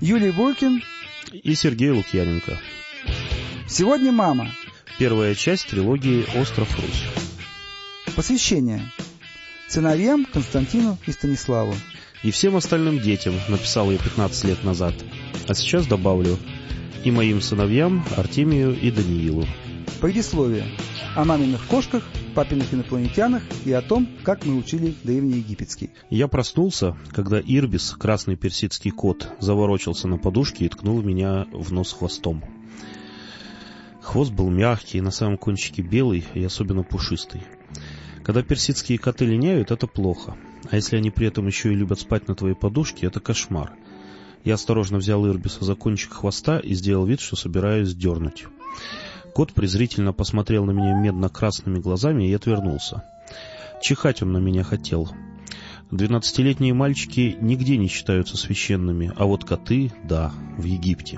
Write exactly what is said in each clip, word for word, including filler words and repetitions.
Юлий Буркин и Сергей Лукьяненко. Сегодня мама. Первая часть трилогии «Остров Русь». Посвящение сыновьям Константину и Станиславу. И всем остальным детям, написал я пятнадцать лет назад. А сейчас добавлю и моим сыновьям Артемию и Даниилу. Предисловие о маминых кошках, папиных инопланетянах и о том, как мы учили древнеегипетский. Я проснулся, когда Ирбис, красный персидский кот, заворочился на подушке и ткнул меня в нос хвостом. Хвост был мягкий, на самом кончике белый и особенно пушистый. Когда персидские коты линяют, это плохо. А если они при этом еще и любят спать на твоей подушке, это кошмар. Я осторожно взял Ирбиса за кончик хвоста и сделал вид, что собираюсь дернуть. Кот презрительно посмотрел на меня медно-красными глазами и отвернулся. Чихать он на меня хотел. Двенадцатилетние мальчики нигде не считаются священными, а вот коты — да, в Египте.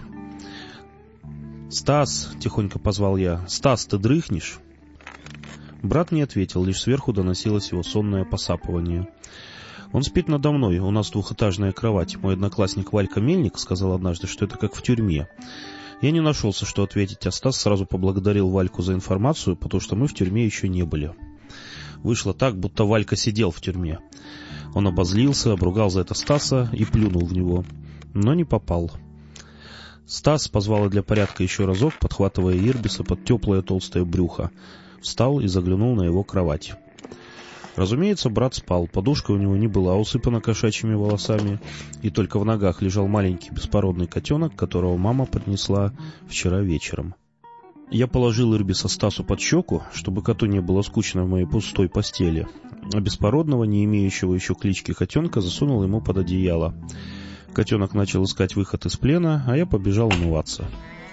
«Стас!» — тихонько позвал я. «Стас, ты дрыхнешь?» Брат не ответил, лишь сверху доносилось его сонное посапывание. «Он спит надо мной, у нас двухэтажная кровать. Мой одноклассник Валька Мельник сказал однажды, что это как в тюрьме». Я не нашелся, что ответить, а Стас сразу поблагодарил Вальку за информацию, потому что мы в тюрьме еще не были. Вышло так, будто Валька сидел в тюрьме. Он обозлился, обругал за это Стаса и плюнул в него, но не попал. Стас позвал для порядка еще разок, подхватывая Ирбиса под теплое толстое брюхо. Встал и заглянул на его кровать. Разумеется, брат спал, подушка у него не была усыпана кошачьими волосами, и только в ногах лежал маленький беспородный котенок, которого мама поднесла вчера вечером. Я положил Ирбиса Стасу под щеку, чтобы коту не было скучно в моей пустой постели, а беспородного, не имеющего еще клички котенка, засунул ему под одеяло. Котенок начал искать выход из плена, а я побежал умываться.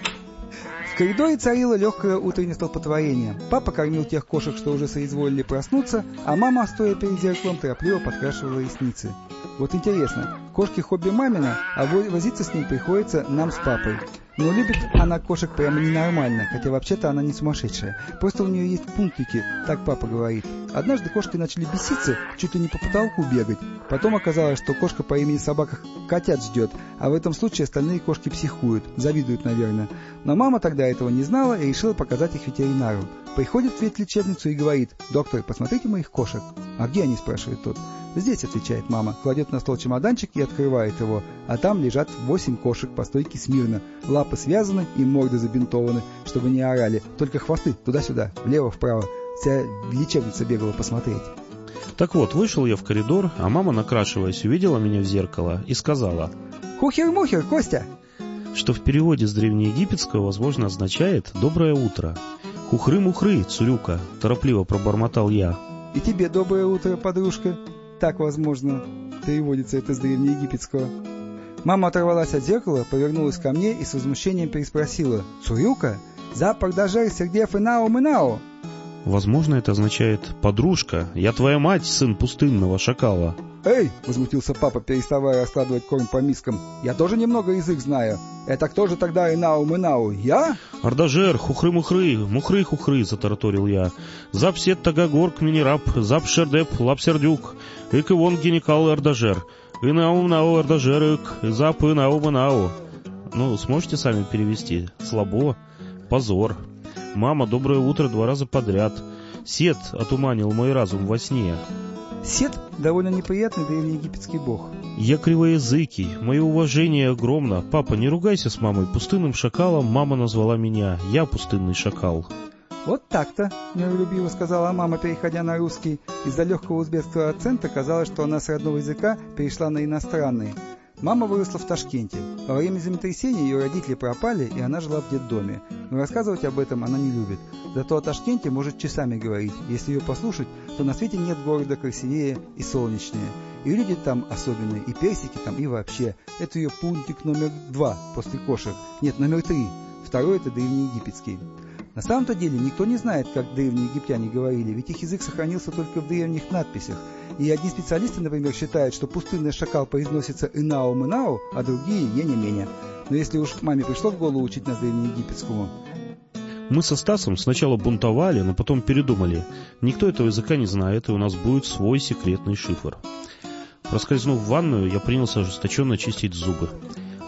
В коридоре царило легкое утреннее столпотворение. Папа кормил тех кошек, что уже соизволили проснуться, а мама, стоя перед зеркалом, торопливо подкрашивала ресницы. Вот интересно, кошки хобби мамина, а возиться с ним приходится нам с папой. Но любит она кошек прямо ненормально, хотя вообще-то она не сумасшедшая. Просто у нее есть пунктики, так папа говорит. Однажды кошки начали беситься, чуть ли не по потолку бегать. Потом оказалось, что кошка по имени Собака котят ждет, а в этом случае остальные кошки психуют, завидуют, наверное. Но мама тогда этого не знала и решила показать их ветеринару. Приходит в ветлечебницу и говорит: «Доктор, посмотрите моих кошек». «А где они?» — спрашивает тот. «Здесь», — отвечает мама, кладет на стол чемоданчик и открывает его, а там лежат восемь кошек по стойке смирно. Лапы связаны и морды забинтованы, чтобы не орали, только хвосты туда-сюда, влево-вправо. Вся лечебница бегала посмотреть. Так вот, вышел я в коридор, а мама, накрашиваясь, увидела меня в зеркало и сказала: «Хухер-мухер, Костя!» Что в переводе с древнеегипетского, возможно, означает «доброе утро». «Хухры-мухры, цурюка», — торопливо пробормотал я. «И тебе доброе утро, подружка». Так, возможно, переводится это с древнеегипетского. Мама оторвалась от зеркала, повернулась ко мне и с возмущением переспросила: «Цурюка? Запах даже Сергеев и Нао-Мынао». Возможно, это означает «подружка, я твоя мать, сын пустынного шакала». «Эй!» — возмутился папа, переставая раскладывать корм по мискам. «Я тоже немного язык знаю. Это кто же тогда и Нао-Мынао? Я?» «Ардажер, хухры-мухры, мухры-хухры», — затараторил я. «Запсет тагагорк минерап, запшердеп, лапсердюк, ик и вон геникал ардажер, и Нао-Мынао ардажер ик, зап и Нао-Мынао». Ну, сможете сами перевести? Слабо. Позор. «Мама, доброе утро» два раза подряд. Сет отуманил мой разум во сне. Сет — довольно неприятный древнеегипетский бог. Я кривоязыкий, мое уважение огромно. Папа, не ругайся с мамой. Пустынным шакалом мама назвала меня. Я пустынный шакал. «Вот так-то», — миролюбиво сказала мама, переходя на русский. Из-за легкого узбекского акцента казалось, что она с родного языка перешла на иностранный. Мама выросла в Ташкенте. Во время землетрясения ее родители пропали, и она жила в детдоме. Но рассказывать об этом она не любит. Зато о Ташкенте может часами говорить. Если ее послушать, то на свете нет города красивее и солнечнее. И люди там особенные, и персики там, и вообще. Это ее пунктик номер два после кошек. Нет, номер три. Второй — это древнеегипетский. На самом-то деле никто не знает, как древние египтяне говорили, ведь их язык сохранился только в древних надписях. И одни специалисты, например, считают, что пустынный шакал произносится «инау-мынау», а другие «ене-мене». Но если уж маме пришло в голову учить нас древнеегипетскому... Мы со Стасом сначала бунтовали, но потом передумали. Никто этого языка не знает, и у нас будет свой секретный шифр. Проскользнув в ванную, я принялся ожесточенно чистить зубы.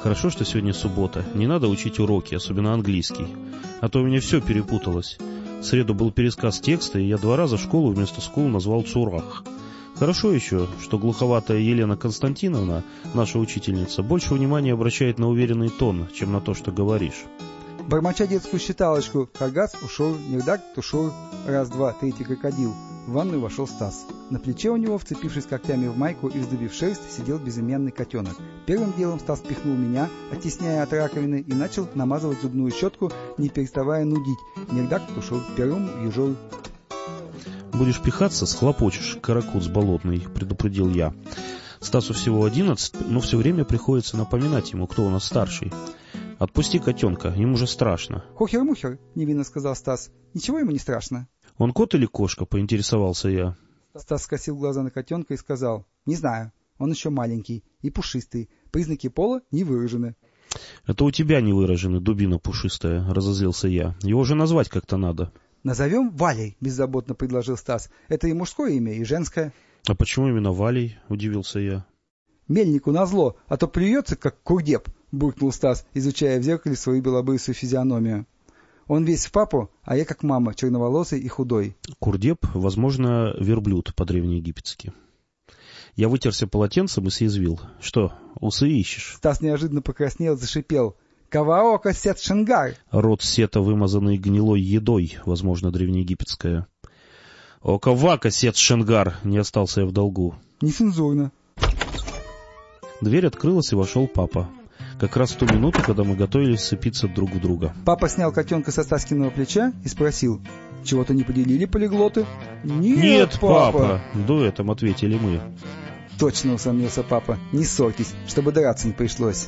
Хорошо, что сегодня суббота. Не надо учить уроки, особенно английский. А то у меня все перепуталось. В среду был пересказ текста, и я два раза школу вместо скул назвал Цурах. Хорошо еще, что глуховатая Елена Константиновна, наша учительница, больше внимания обращает на уверенный тон, чем на то, что говоришь. Бормоча детскую считалочку, Кагаз ушел, Нердак тушел, раз, два, третий крокодил. В ванную вошел Стас. На плече у него, вцепившись когтями в майку и вздыбив шерсть, сидел безымянный котенок. Первым делом Стас пихнул меня, оттесняя от раковины, и начал намазывать зубную щетку, не переставая нудить. Нердак ушел первым, ежой. «Будешь пихаться, схлопочешь, каракуц болотный», — предупредил я. Стасу всего одиннадцать, но все время приходится напоминать ему, кто у нас старший. «Отпусти котенка, ему же страшно». «Хухер-мухер», — невинно сказал Стас. «Ничего ему не страшно». «Он кот или кошка?» — поинтересовался я. Стас скосил глаза на котенка и сказал: «Не знаю, он еще маленький и пушистый, признаки пола не выражены». «Это у тебя не выражены, дубина пушистая», — разозлился я. «Его же назвать как-то надо». «Назовем Валей», — беззаботно предложил Стас. «Это и мужское имя, и женское». «А почему именно Валей?» — удивился я. «Мельнику назло, а то плюется, как курдеп», — буркнул Стас, изучая в зеркале свою белобрысую физиономию. «Он весь в папу, а я как мама, черноволосый и худой». Курдеп, возможно, верблюд по-древнеегипетски. Я вытерся полотенцем и съязвил. «Что, усы ищешь?» Стас неожиданно покраснел, зашипел. «Каваока сет шингар!» Рот сета, вымазанный гнилой едой, возможно, древнеегипетская. «Окавака сет шингар!» — не остался я в долгу. «Нецензурно». Дверь открылась, и вошел папа. Как раз в ту минуту, когда мы готовились сцепиться друг в друга. Папа снял котенка со Стаскиного плеча и спросил: «Чего-то не поделили полиглоты?» «Нет, «Нет, папа!», папа!» дуэтом ответили мы. «Точно», — усомнился папа. «Не ссорьтесь, чтобы драться не пришлось».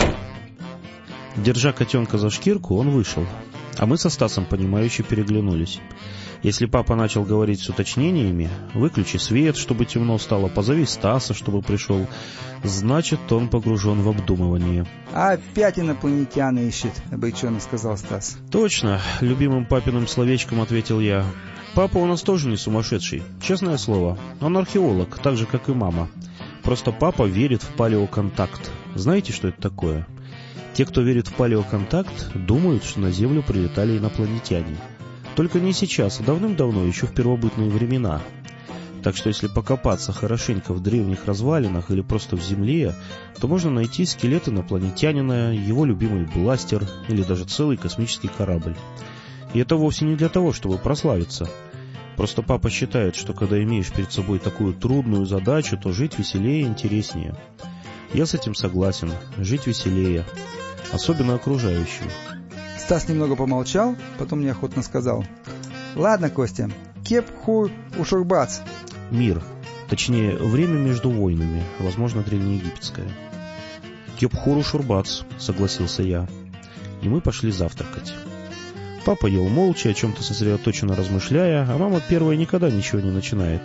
Держа котенка за шкирку, он вышел. А мы со Стасом, понимающе переглянулись. Если папа начал говорить с уточнениями: «Выключи свет, чтобы темно стало, позови Стаса, чтобы пришел», значит, он погружен в обдумывание. «Опять инопланетян ищет», — обреченно сказал Стас. «Точно», — любимым папиным словечком ответил я. «Папа у нас тоже не сумасшедший, честное слово. Он археолог, так же, как и мама. Просто папа верит в палеоконтакт. Знаете, что это такое? Те, кто верит в палеоконтакт, думают, что на Землю прилетали инопланетяне. Только не сейчас, а давным-давно, еще в первобытные времена. Так что если покопаться хорошенько в древних развалинах или просто в земле, то можно найти скелет инопланетянина, его любимый бластер или даже целый космический корабль. И это вовсе не для того, чтобы прославиться. Просто папа считает, что когда имеешь перед собой такую трудную задачу, то жить веселее и интереснее. Я с этим согласен, жить веселее, особенно окружающим». Стас немного помолчал, потом неохотно сказал: «Ладно, Костя, кеп хур ушурбац». «Мир, точнее, время между войнами, возможно, древнеегипетское». «Кеп хур ушурбац», — согласился я. И мы пошли завтракать. Папа ел молча, о чем-то сосредоточенно размышляя, а мама первая никогда ничего не начинает.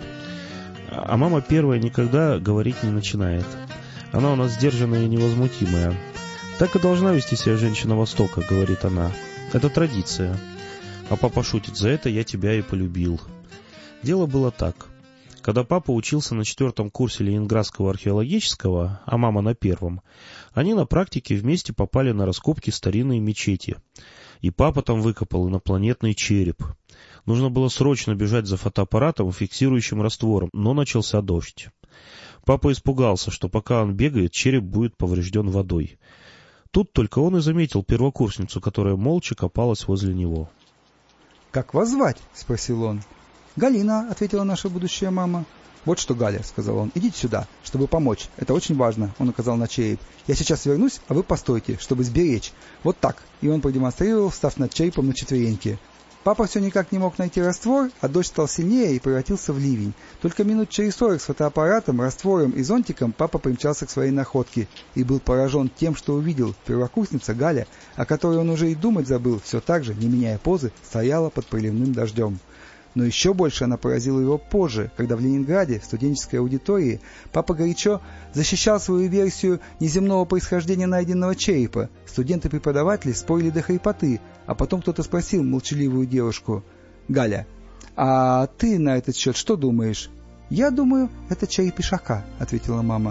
А мама первая никогда говорить не начинает. Она у нас сдержанная и невозмутимая. «Так и должна вести себя женщина Востока», — говорит она. «Это традиция». А папа шутит: «За это я тебя и полюбил». Дело было так. Когда папа учился на четвертом курсе Ленинградского археологического, а мама на первом, они на практике вместе попали на раскопки старинной мечети. И папа там выкопал инопланетный череп. Нужно было срочно бежать за фотоаппаратом и фиксирующим раствором, но начался дождь. Папа испугался, что пока он бегает, череп будет поврежден водой. Тут только он и заметил первокурсницу, которая молча копалась возле него. «Как вас звать?» — спросил он. «Галина», — ответила наша будущая мама. «Вот что, Галя», — сказал он, — «идите сюда, чтобы помочь. Это очень важно», — он указал на череп. «Я сейчас вернусь, а вы постойте, чтобы сберечь. Вот так». И он продемонстрировал, встав над черепом на четвереньки. Папа все никак не мог найти раствор, а дождь стал сильнее и превратился в ливень. Только минут через сорок с фотоаппаратом, раствором и зонтиком папа примчался к своей находке и был поражен тем, что увидел. Первокурсница Галя, о которой он уже и думать забыл, все так же, не меняя позы, стояла под проливным дождем. Но еще больше она поразила его позже, когда в Ленинграде, в студенческой аудитории, папа горячо защищал свою версию неземного происхождения найденного черепа. Студенты-преподаватели спорили до хрипоты, а потом кто-то спросил молчаливую девушку: «Галя, а ты на этот счет что думаешь?» «Я думаю, это череп ишака», — ответила мама.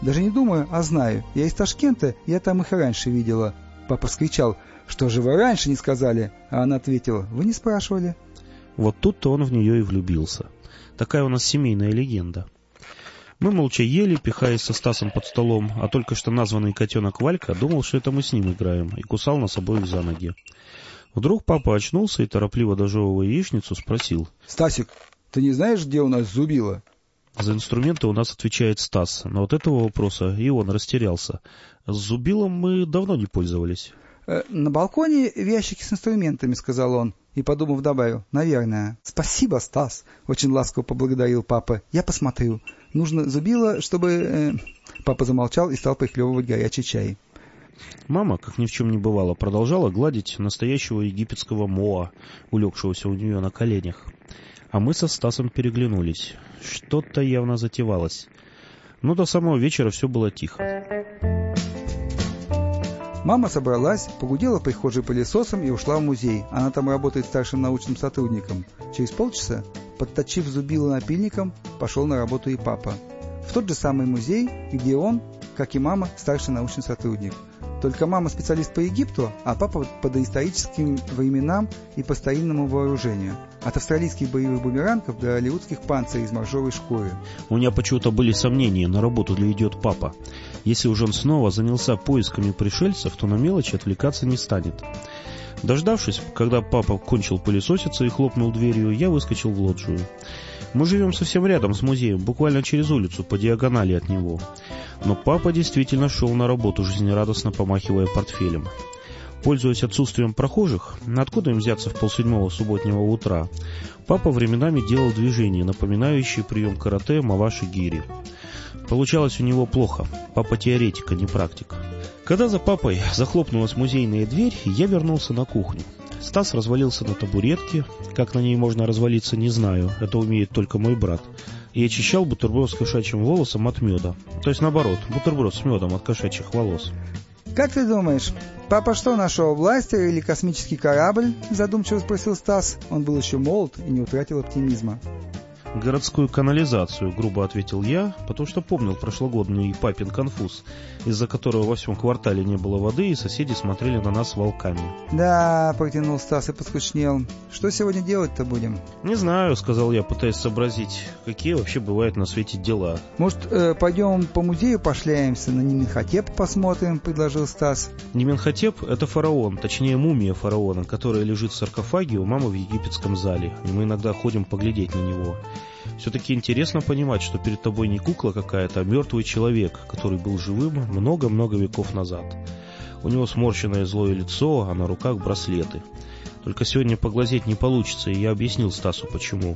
Даже не думаю, а знаю. Я из Ташкента, я там их раньше видела. Папа вскричал: «Что же вы раньше не сказали?» А она ответила: «Вы не спрашивали». Вот тут-то он в нее и влюбился. Такая у нас семейная легенда. Мы молча ели, пихаясь со Стасом под столом, а только что названный котенок Валька думал, что это мы с ним играем, и кусал нас обоих за ноги. Вдруг папа очнулся и, торопливо дожевывая яичницу, спросил: «Стасик, ты не знаешь, где у нас зубило?» За инструменты у нас отвечает Стас, но от этого вопроса и он растерялся. С зубилом мы давно не пользовались. Э, «На балконе в ящике с инструментами», — сказал он, и, подумав, добавил: «Наверное». «Спасибо, Стас», — очень ласково поблагодарил папа. «Я посмотрю. Нужно зубило, чтобы...» э... Папа замолчал и стал прихлебывать горячий чай. Мама, как ни в чем не бывало, продолжала гладить настоящего египетского моа, улегшегося у нее на коленях. А мы со Стасом переглянулись. Что-то явно затевалось. Но до самого вечера все было тихо. Мама собралась, погудела в прихожей пылесосом и ушла в музей. Она там работает старшим научным сотрудником. Через полчаса, подточив зубило напильником, пошел на работу и папа. В тот же самый музей, где он, как и мама, старший научный сотрудник. Только мама специалист по Египту, а папа по доисторическим временам и по старинному вооружению. От австралийских боевых бумерангов до голливудских панцирей из моржовой шкуры. У меня почему-то были сомнения, на работу ли идет папа. Если уж он снова занялся поисками пришельцев, то на мелочи отвлекаться не станет. Дождавшись, когда папа кончил пылесоситься и хлопнул дверью, я выскочил в лоджию. Мы живем совсем рядом с музеем, буквально через улицу, по диагонали от него. Но папа действительно шел на работу, жизнерадостно помахивая портфелем. Пользуясь отсутствием прохожих, откуда им взяться в полседьмого субботнего утра, папа временами делал движения, напоминающие прием карате маваши-гири. Получалось у него плохо. Папа теоретик, а не практик. Когда за папой захлопнулась музейная дверь, я вернулся на кухню. Стас развалился на табуретке. Как на ней можно развалиться, не знаю. Это умеет только мой брат. И очищал бутерброд с кошачьим волосом от меда. То есть наоборот, бутерброд с медом от кошачьих волос. «Как ты думаешь, папа что нашел, бластер или космический корабль?» — задумчиво спросил Стас. Он был еще молод и не утратил оптимизма. «Городскую канализацию», — грубо ответил я, потому что помнил прошлогодний папин конфуз, из-за которого во всем квартале не было воды, и соседи смотрели на нас волками. «Да», — протянул Стас и поскучнел. «Что сегодня делать-то будем?» «Не знаю», — сказал я, пытаясь сообразить, какие вообще бывают на свете дела. «Может, э, пойдем по музею пошляемся, на Неменхотеп посмотрим?» — предложил Стас. Неменхотеп — это фараон, точнее мумия фараона, которая лежит в саркофаге у мамы в египетском зале, и мы иногда ходим поглядеть на него. Все-таки интересно понимать, что перед тобой не кукла какая-то, а мертвый человек, который был живым много-много веков назад. У него сморщенное злое лицо, а на руках браслеты. Только сегодня поглазеть не получится, и я объяснил Стасу, почему.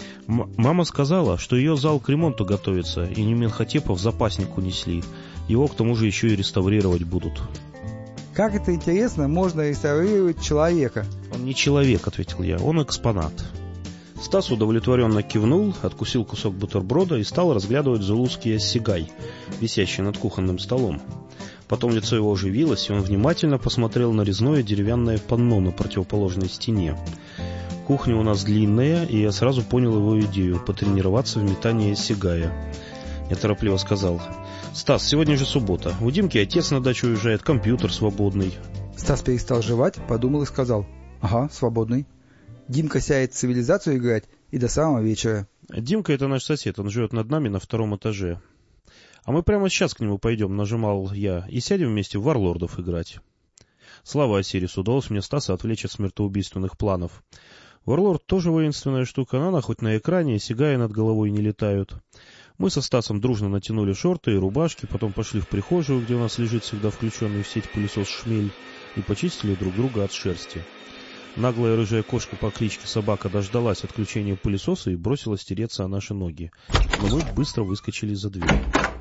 М- мама сказала, что ее зал к ремонту готовится, и Неменхотепа в запасник унесли. Его к тому же еще и реставрировать будут. «Как это интересно, можно реставрировать человека?» «Он не человек», — ответил я, — «он экспонат». Стас удовлетворенно кивнул, откусил кусок бутерброда и стал разглядывать зулузский ассигай, висящий над кухонным столом. Потом лицо его оживилось, и он внимательно посмотрел на резное деревянное панно на противоположной стене. Кухня у нас длинная, и я сразу понял его идею — потренироваться в метании ассигая. Я торопливо сказал: «Стас, сегодня же суббота. У Димки отец на дачу уезжает, компьютер свободный». Стас перестал жевать, подумал и сказал: «Ага, свободный. Димка сядет в цивилизацию играть и до самого вечера». Димка — это наш сосед, он живет над нами на втором этаже. «А мы прямо сейчас к нему пойдем», — нажимал я, — «и сядем вместе в Варлордов играть». Слава Осирису, удалось мне Стаса отвлечь от смертоубийственных планов. Варлорд тоже воинственная штука, но она хоть на экране, сигая над головой не летают. Мы со Стасом дружно натянули шорты и рубашки, потом пошли в прихожую, где у нас лежит всегда включенный в сеть пылесос «Шмель», и почистили друг друга от шерсти. Наглая рыжая кошка по кличке Собака дождалась отключения пылесоса и бросилась тереться о наши ноги. Но мы быстро выскочили за дверь.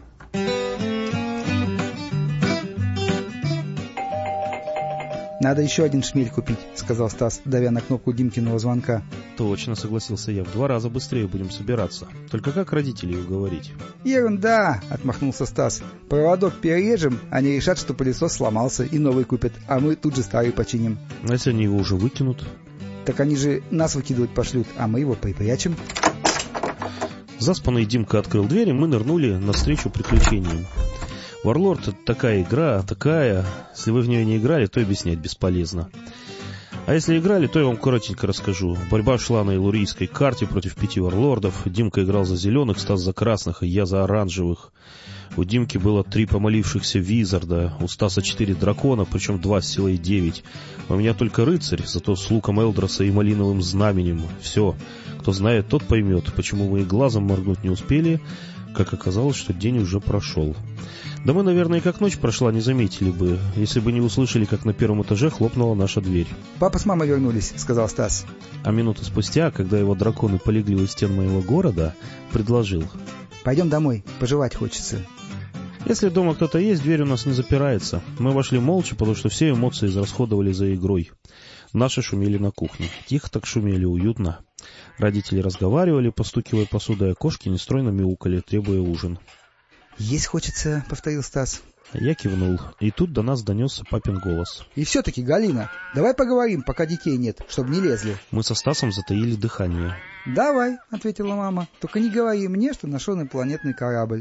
«Надо еще один шмель купить», — сказал Стас, давя на кнопку Димкиного звонка. «Точно», — согласился я, — «в два раза быстрее будем собираться. Только как родителей уговорить?» «Ерунда», — отмахнулся Стас. «Проводок перережем, они решат, что пылесос сломался, и новый купят, а мы тут же старый починим». А если они его уже выкинут? «Так они же нас выкидывать пошлют, а мы его припрячем». Заспанный Димка открыл дверь, и мы нырнули навстречу приключениям. Warlord — это такая игра, такая... Если вы в нее не играли, то объяснять бесполезно. А если играли, то я вам коротенько расскажу. Борьба шла на иллурийской карте против пяти варлордов. Димка играл за зеленых, Стас за красных, и я за оранжевых. У Димки было три помолившихся визарда, у Стаса четыре дракона, причем два с силой девять. У меня только рыцарь, зато с луком Элдроса и малиновым знаменем. Все. Кто знает, тот поймет, почему мы и глазом моргнуть не успели, как оказалось, что день уже прошел. Да мы, наверное, и как ночь прошла, не заметили бы, если бы не услышали, как на первом этаже хлопнула наша дверь. «Папа с мамой вернулись», — сказал Стас. А минуту спустя, когда его драконы полегли у стен моего города, предложил: «Пойдем домой, пожевать хочется». Если дома кто-то есть, дверь у нас не запирается. Мы вошли молча, потому что все эмоции израсходовали за игрой. Наши шумели на кухне. Тихо так шумели, уютно. Родители разговаривали, постукивая посудой, а кошки нестройно мяукали, требуя ужин. «Есть хочется», — повторил Стас. Я кивнул, и тут до нас донесся папин голос. «И все-таки, Галина, давай поговорим, пока детей нет, чтобы не лезли». Мы со Стасом затаили дыхание. «Давай», — ответила мама, — «только не говори мне, что нашел инопланетный корабль».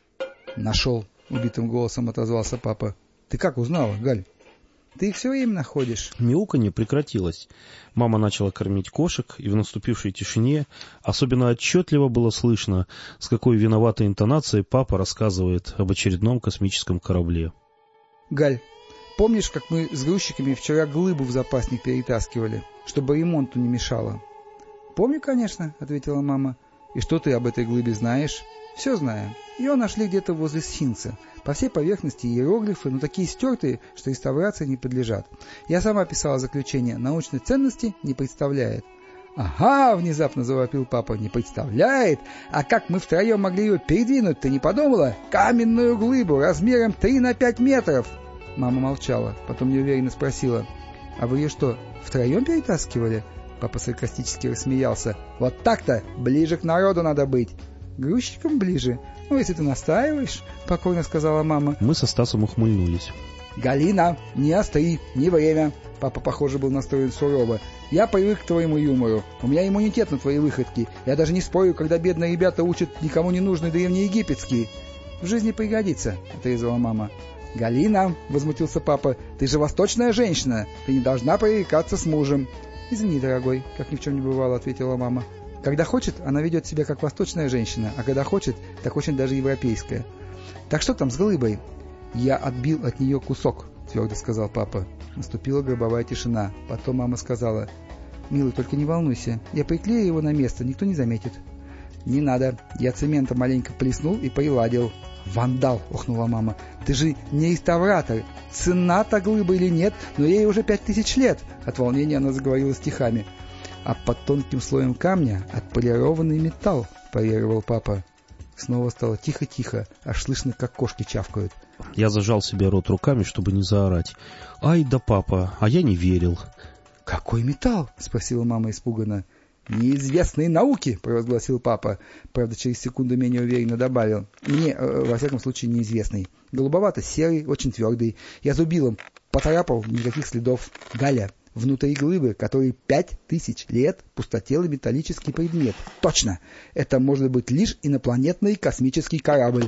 «Нашел», — убитым голосом отозвался папа. «Ты как узнала, Галь? Ты их все время находишь». Мяуканье прекратилось. Мама начала кормить кошек, и в наступившей тишине особенно отчетливо было слышно, с какой виноватой интонацией папа рассказывает об очередном космическом корабле. «Галь, помнишь, как мы с грузчиками вчера глыбу в запасник перетаскивали, чтобы ремонту не мешало?» «Помню, конечно», — ответила мама. «И что ты об этой глыбе знаешь?» «Все знаю. Ее нашли где-то возле сфинкса. По всей поверхности иероглифы, но такие стертые, что реставрации не подлежат. Я сама писала заключение. Научной ценности не представляет». «Ага!» — внезапно завопил папа. «Не представляет? А как мы втроем могли ее передвинуть, ты не подумала? Каменную глыбу размером три на пять метров!» Мама молчала, потом неуверенно спросила: «А вы ее что, втроем перетаскивали?» Папа саркастически рассмеялся. «Вот так-то! Ближе к народу надо быть!» «Грузчикам ближе? Ну, если ты настаиваешь», — покойно сказала мама. Мы со Стасом ухмыльнулись. «Галина, не остри, не время». Папа, похоже, был настроен сурово. «Я привык к твоему юмору. У меня иммунитет на твои выходки. Я даже не спорю, когда бедные ребята учат никому не нужные древнеегипетские». «В жизни пригодится», — отрезала мама. «Галина», — возмутился папа, — «ты же восточная женщина. Ты не должна пререкаться с мужем». «Извини, дорогой», — как ни в чем не бывало, — ответила мама. «Когда хочет, она ведет себя как восточная женщина, а когда хочет, так очень даже европейская. Так что там с глыбой?» «Я отбил от нее кусок», — твердо сказал папа. Наступила гробовая тишина. Потом мама сказала: «Милый, только не волнуйся, я приклею его на место, никто не заметит». «Не надо, я цементом маленько плеснул и приладил». «Вандал!» — охнула мама. «Ты же не реставратор. Цена-то глыбы или нет, но ей уже пять тысяч лет». От волнения она заговорила стихами. «А под тонким слоем камня отполированный металл», — парировал папа. Снова стало тихо-тихо, аж слышно, как кошки чавкают. Я зажал себе рот руками, чтобы не заорать. «Ай да папа, а я не верил». «Какой металл?» — спросила мама испуганно. «Неизвестные науки», — провозгласил папа. Правда, через секунду менее уверенно добавил: «Мне, э, во всяком случае, неизвестный. Голубовато-серый, очень твердый. Я зубилом поцарапал, никаких следов. Галя, внутри глыбы, который пять тысяч лет пустотел металлический предмет. Точно! Это может быть лишь инопланетный космический корабль».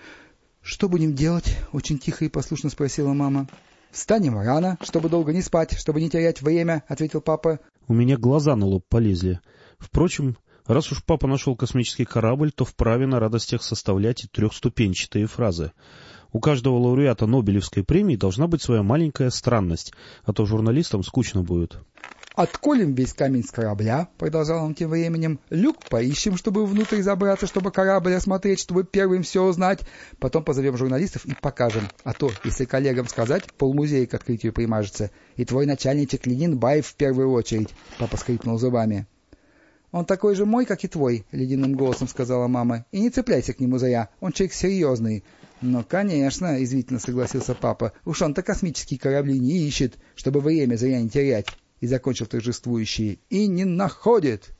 «Что будем делать?» — очень тихо и послушно спросила мама. «Встанем рано, чтобы долго не спать, чтобы не терять время», — ответил папа. У меня глаза на лоб полезли. Впрочем, раз уж папа нашел космический корабль, то вправе на радостях составлять и трехступенчатые фразы. У каждого лауреата Нобелевской премии должна быть своя маленькая странность, а то журналистам скучно будет. «Отколем весь камень с корабля», — продолжал он тем временем. «Люк поищем, чтобы внутрь забраться, чтобы корабль осмотреть, чтобы первым все узнать. Потом позовем журналистов и покажем. А то, если коллегам сказать, полмузея к открытию примажется. И твой начальничек Ленинбаев в первую очередь», — папа скрипнул зубами. «Он такой же мой, как и твой», — ледяным голосом сказала мама. «И не цепляйся к нему зря, он человек серьезный». «Ну, конечно», — извительно согласился папа. «Уж он-то космические корабли не ищет, чтобы время зря не терять». И закончил торжествующие: «И не находит!»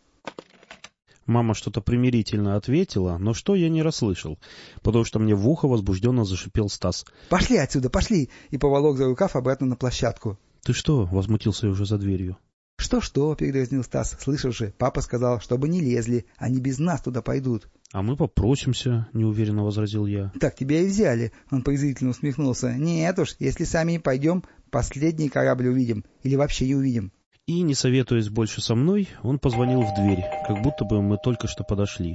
Мама что-то примирительно ответила, но что я не расслышал, потому что мне в ухо возбужденно зашипел Стас. «Пошли отсюда, пошли!» И поволок за рукав обратно на площадку. «Ты что?» — возмутился я уже за дверью. «Что-что?» — передразнил Стас. «Слышал же, папа сказал, чтобы не лезли, они без нас туда пойдут». — А мы попросимся, — неуверенно возразил я. — Так тебя и взяли, — он презрительно усмехнулся. — Нет уж, если сами не пойдем, последний корабль увидим или вообще не увидим. И, не советуясь больше со мной, он позвонил в дверь, как будто бы мы только что подошли.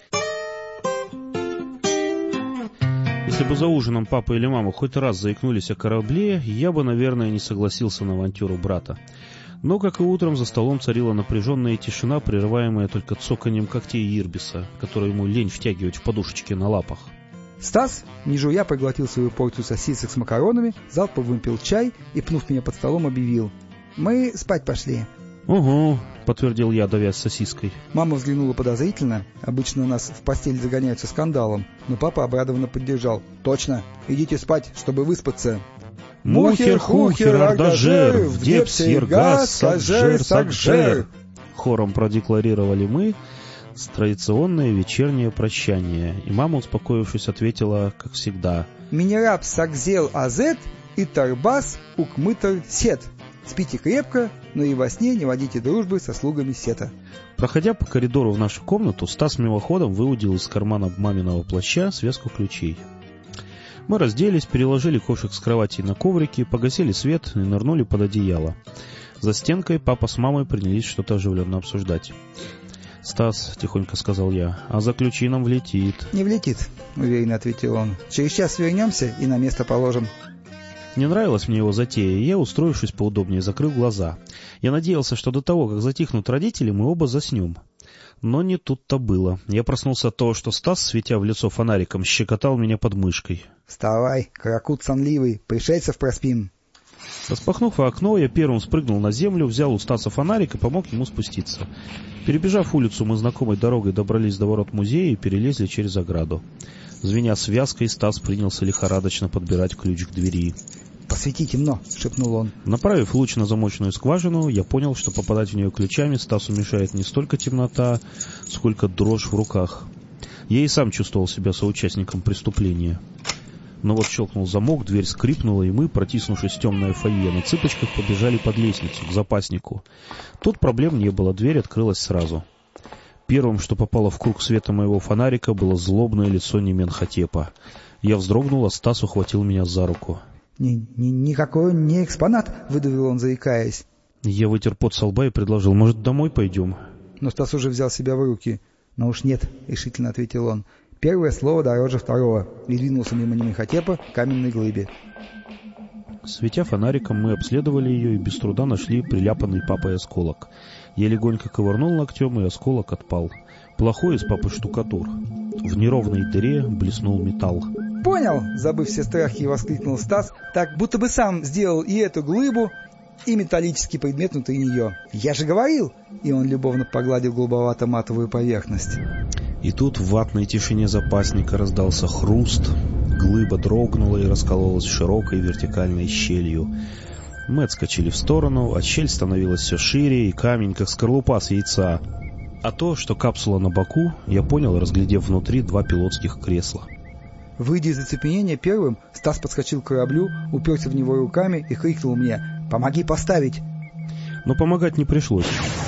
Если бы за ужином папа или мама хоть раз заикнулись о корабле, я бы, наверное, не согласился на авантюру брата. Но, как и утром, за столом царила напряженная тишина, прерываемая только цоканьем когтей Ирбиса, который ему лень втягивать в подушечки на лапах. Стас, не жуя, проглотил свою порцию сосисок с макаронами, залпом выпил чай и, пнув меня под столом, объявил: «Мы спать пошли». «Угу», — подтвердил я, давясь сосиской. Мама взглянула подозрительно. Обычно нас в постель загоняют со скандалом, но папа обрадованно поддержал: «Точно, идите спать, чтобы выспаться». «Мухер-хухер, ардажер, в депс ергас, сакжер, сакжер!» Хором продекларировали мы с традиционное вечернее прощание, и мама, успокоившись, ответила, как всегда: «Минераб сакзел азет и тарбас укмытер сет. Спите крепко, но и во сне не водите дружбы со слугами сета». Проходя по коридору в нашу комнату, Стас мимоходом выудил из кармана маминого плаща связку ключей. Мы разделись, переложили кошек с кровати на коврики, погасили свет и нырнули под одеяло. За стенкой папа с мамой принялись что-то оживленно обсуждать. «Стас», — тихонько сказал я, — «а за ключи нам влетит». «Не влетит», — уверенно ответил он. «Через час вернемся и на место положим». Не нравилась мне его затея, и я, устроившись поудобнее, закрыл глаза. Я надеялся, что до того, как затихнут родители, мы оба заснем. Но не тут-то было. Я проснулся от того, что Стас, светя в лицо фонариком, щекотал меня под мышкой. «Вставай, каракут сонливый, пришельцев проспим». Распахнув окно, я первым спрыгнул на землю, взял у Стаса фонарик и помог ему спуститься. Перебежав улицу, мы знакомой дорогой добрались до ворот музея и перелезли через ограду. Звеня связкой, Стас принялся лихорадочно подбирать ключ к двери. «Посвети, темно», — шепнул он. Направив луч на замочную скважину, я понял, что попадать в нее ключами Стасу мешает не столько темнота, сколько дрожь в руках. Я и сам чувствовал себя соучастником преступления. Но вот щелкнул замок, дверь скрипнула, и мы, протиснувшись в темное фойе, на цыпочках побежали под лестницу, к запаснику. Тут проблем не было, дверь открылась сразу. Первым, что попало в круг света моего фонарика, было злобное лицо Неменхотепа. Я вздрогнул, а Стас ухватил меня за руку. Ни, ни, «Никакой не экспонат», — выдавил он, заикаясь. Я вытер пот со лба и предложил: «Может, домой пойдем?» Но Стас уже взял себя в руки. «Ну уж нет», — решительно ответил он. «Первое слово дороже второго», и двинулся мимо Неменхотепа к каменной глыбе. Светя фонариком, мы обследовали ее и без труда нашли приляпанный папой осколок. Я легонько ковырнул ногтем, и осколок отпал. Плохой из папы штукатур. В неровной дыре блеснул металл. «Понял!» — забыв все страхи, воскликнул Стас, так будто бы сам сделал и эту глыбу, и металлический предмет внутри нее. «Я же говорил!» И он любовно погладил голубовато-матовую поверхность. И тут в ватной тишине запасника раздался хруст, глыба дрогнула и раскололась широкой вертикальной щелью. Мы отскочили в сторону, а щель становилась все шире, и камень, как скорлупа с яйца. А то, что капсула на боку, я понял, разглядев внутри два пилотских кресла. Выйдя из оцепенения первым, Стас подскочил к кораблю, уперся в него руками и крикнул мне: «Помоги поставить!» Но помогать не пришлось.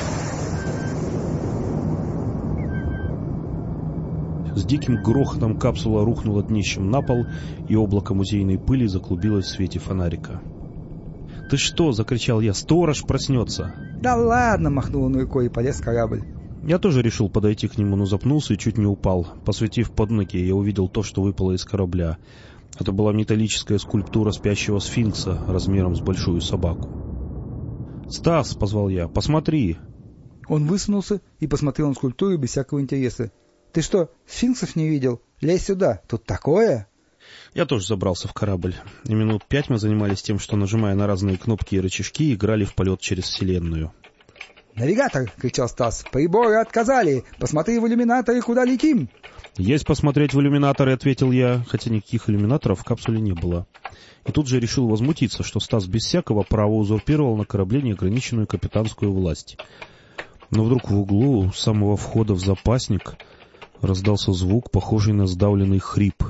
С диким грохотом капсула рухнула днищем на пол, и облако музейной пыли заклубилось в свете фонарика. «Ты что?» — закричал я. «Сторож проснется!» «Да ладно!» — махнул он рукой и полез в корабль. Я тоже решил подойти к нему, но запнулся и чуть не упал. Посветив под ноги, я увидел то, что выпало из корабля. Это была металлическая скульптура спящего сфинкса размером с большую собаку. «Стас!» — позвал я. «Посмотри!» Он высунулся и посмотрел на скульптуру без всякого интереса. «Ты что, сфинксов не видел? Лезь сюда, тут такое!» Я тоже забрался в корабль. И минут пять мы занимались тем, что, нажимая на разные кнопки и рычажки, играли в полет через вселенную. «Навигатор!» — кричал Стас. «Приборы отказали! Посмотри в иллюминаторы, куда летим!» «Есть посмотреть в иллюминаторы», — ответил я, хотя никаких иллюминаторов в капсуле не было. И тут же решил возмутиться, что Стас без всякого права узурпировал на корабле неограниченную капитанскую власть. Но вдруг в углу, у самого входа в запасник, раздался звук, похожий на сдавленный хрип.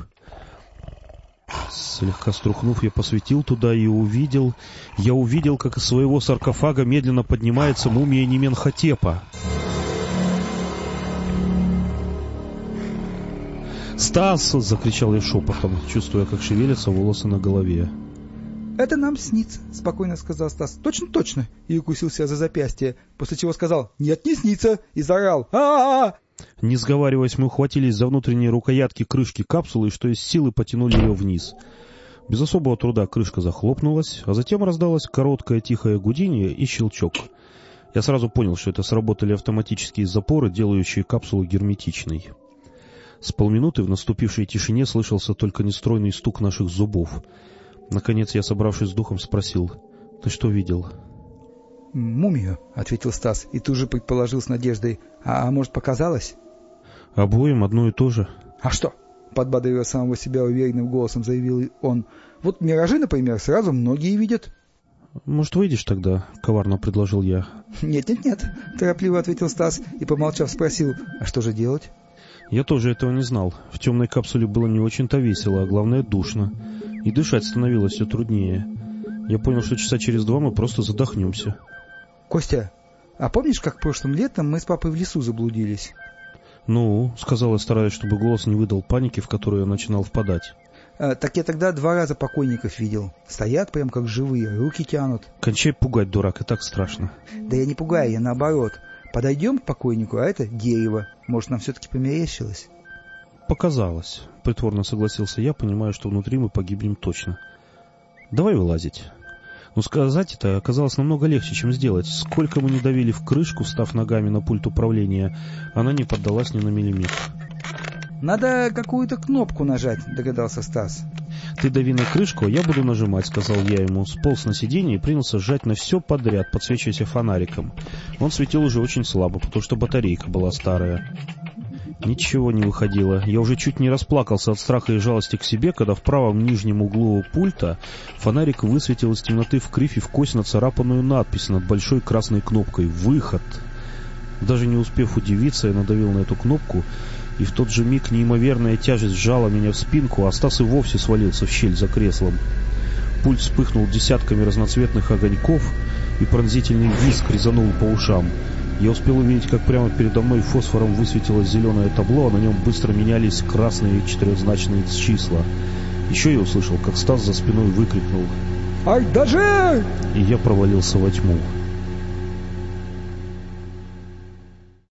Слегка струхнув, я посветил туда и увидел... Я увидел, как из своего саркофага медленно поднимается мумия Неменхотепа. «Стас!» — закричал я шепотом, чувствуя, как шевелятся волосы на голове. «Это нам снится», — спокойно сказал Стас. «Точно, точно!» И укусил себя за запястье, после чего сказал «Нет, не снится!» и заорал «А-а-а!». Не сговариваясь, мы ухватились за внутренние рукоятки крышки капсулы и что из силы потянули ее вниз. Без особого труда крышка захлопнулась, а затем раздалось короткое тихое гудение и щелчок. Я сразу понял, что это сработали автоматические запоры, делающие капсулу герметичной. С полминуты в наступившей тишине слышался только нестройный стук наших зубов. Наконец я, собравшись с духом, спросил: «Ты что видел?» «Мумию», — ответил Стас, и тут же предположил с надеждой: «А, а может, показалось?» «Обоим одно и то же». «А что?» — подбадривая самого себя уверенным голосом, заявил он. «Вот миражи, например, сразу многие видят». «Может, выйдешь тогда?» — коварно предложил я. «Нет-нет-нет», — торопливо ответил Стас и, помолчав, спросил: «А что же делать?» Я тоже этого не знал. В темной капсуле было не очень-то весело, а главное душно. И дышать становилось все труднее. Я понял, что часа через два мы просто задохнемся. «Костя, а помнишь, как прошлым летом мы с папой в лесу заблудились?» «Ну», — сказал я, стараясь, чтобы голос не выдал паники, в которую я начинал впадать. А, «так я тогда два раза покойников видел. Стоят прям как живые, руки тянут». «Кончай пугать, дурак, и так страшно». «Да я не пугаю, я наоборот. Подойдем к покойнику, а это дерево. Может, нам все-таки померещилось?» «Показалось», — притворно согласился я, понимая, что внутри мы погибнем точно. «Давай вылазить». Но сказать это оказалось намного легче, чем сделать. Сколько мы не давили в крышку, встав ногами на пульт управления, она не поддалась ни на миллиметр. «Надо какую-то кнопку нажать», — догадался Стас. «Ты дави на крышку, а я буду нажимать», — сказал я ему. Сполз на сиденье и принялся сжать на все подряд, подсвечиваясь фонариком. Он светил уже очень слабо, потому что батарейка была старая. Ничего не выходило. Я уже чуть не расплакался от страха и жалости к себе, когда в правом нижнем углу пульта фонарик высветил из темноты в кривь и в кость нацарапанную надпись над большой красной кнопкой «Выход». Даже не успев удивиться, я надавил на эту кнопку, и в тот же миг неимоверная тяжесть сжала меня в спинку, а Стас и вовсе свалился в щель за креслом. Пульт вспыхнул десятками разноцветных огоньков, и пронзительный визг резанул по ушам. Я успел увидеть, как прямо передо мной фосфором высветилось зеленое табло, а на нем быстро менялись красные четырехзначные числа. Еще я услышал, как Стас за спиной выкрикнул: «Ай, даже!» И я провалился во тьму.